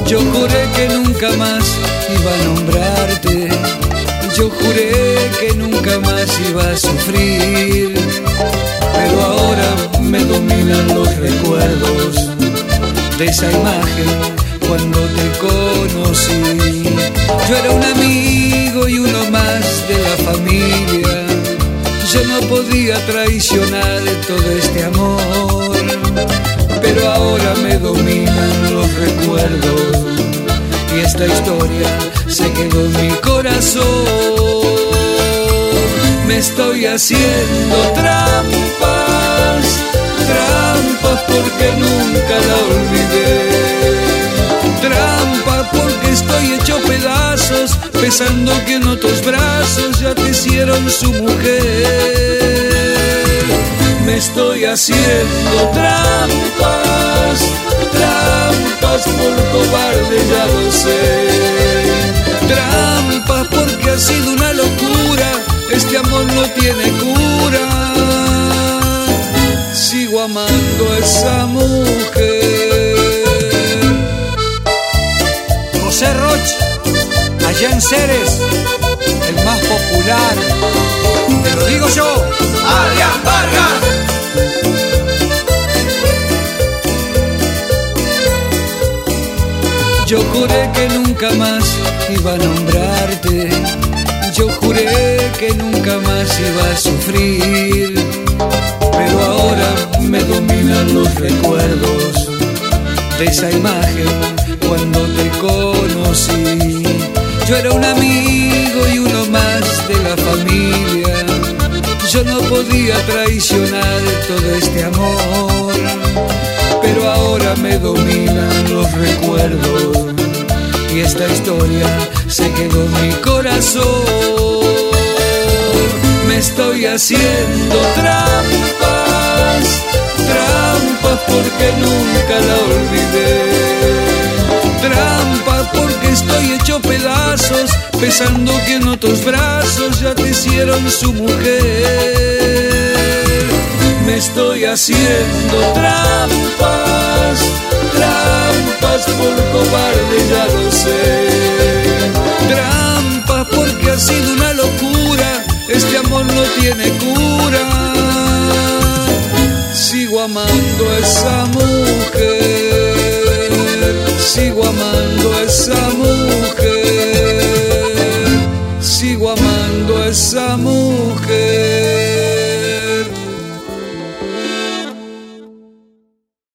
Yo juré que nunca más iba a nombrarte, yo juré que nunca más iba a sufrir, pero ahora me dominan los recuerdos de esa imagen cuando te conocí. Yo era un amigo y uno más de la familia, yo no podía traicionar todo este amor, pero ahora me dominan los recuerdos y esta historia se quedó en mi corazón. Me estoy haciendo trampas, trampas porque nunca la olvidé, trampas porque estoy hecho pedazos, pensando que en otros brazos ya te hicieron su mujer. Me estoy haciendo trampas, trampas por cobarde, ya lo sé, trampas porque ha sido una locura, este amor no tiene cura. Sigo amando a esa mujer. José Roch, allá en Ceres, el más popular, te lo digo yo, Adrián Vargas. Yo juré que nunca más iba a nombrarte, yo juré que nunca más iba a sufrir, pero ahora me dominan los recuerdos de esa imagen cuando te conocí. Yo era un amigo y uno más de la familia, yo no podía traicionar todo este amor, pero ahora me dominan los recuerdos y esta historia se quedó en mi corazón. Me estoy haciendo trampas, trampas porque nunca la olvidé, trampas porque estoy hecho pedazos, pensando que en otros brazos ya te hicieron su mujer. Me estoy haciendo trampas, trampas por cobarde, ya lo sé, trampas porque ha sido una locura, este amor no tiene cura. Sigo amando a esa mujer, sigo amando a esa mujer, sigo amando a esa mujer.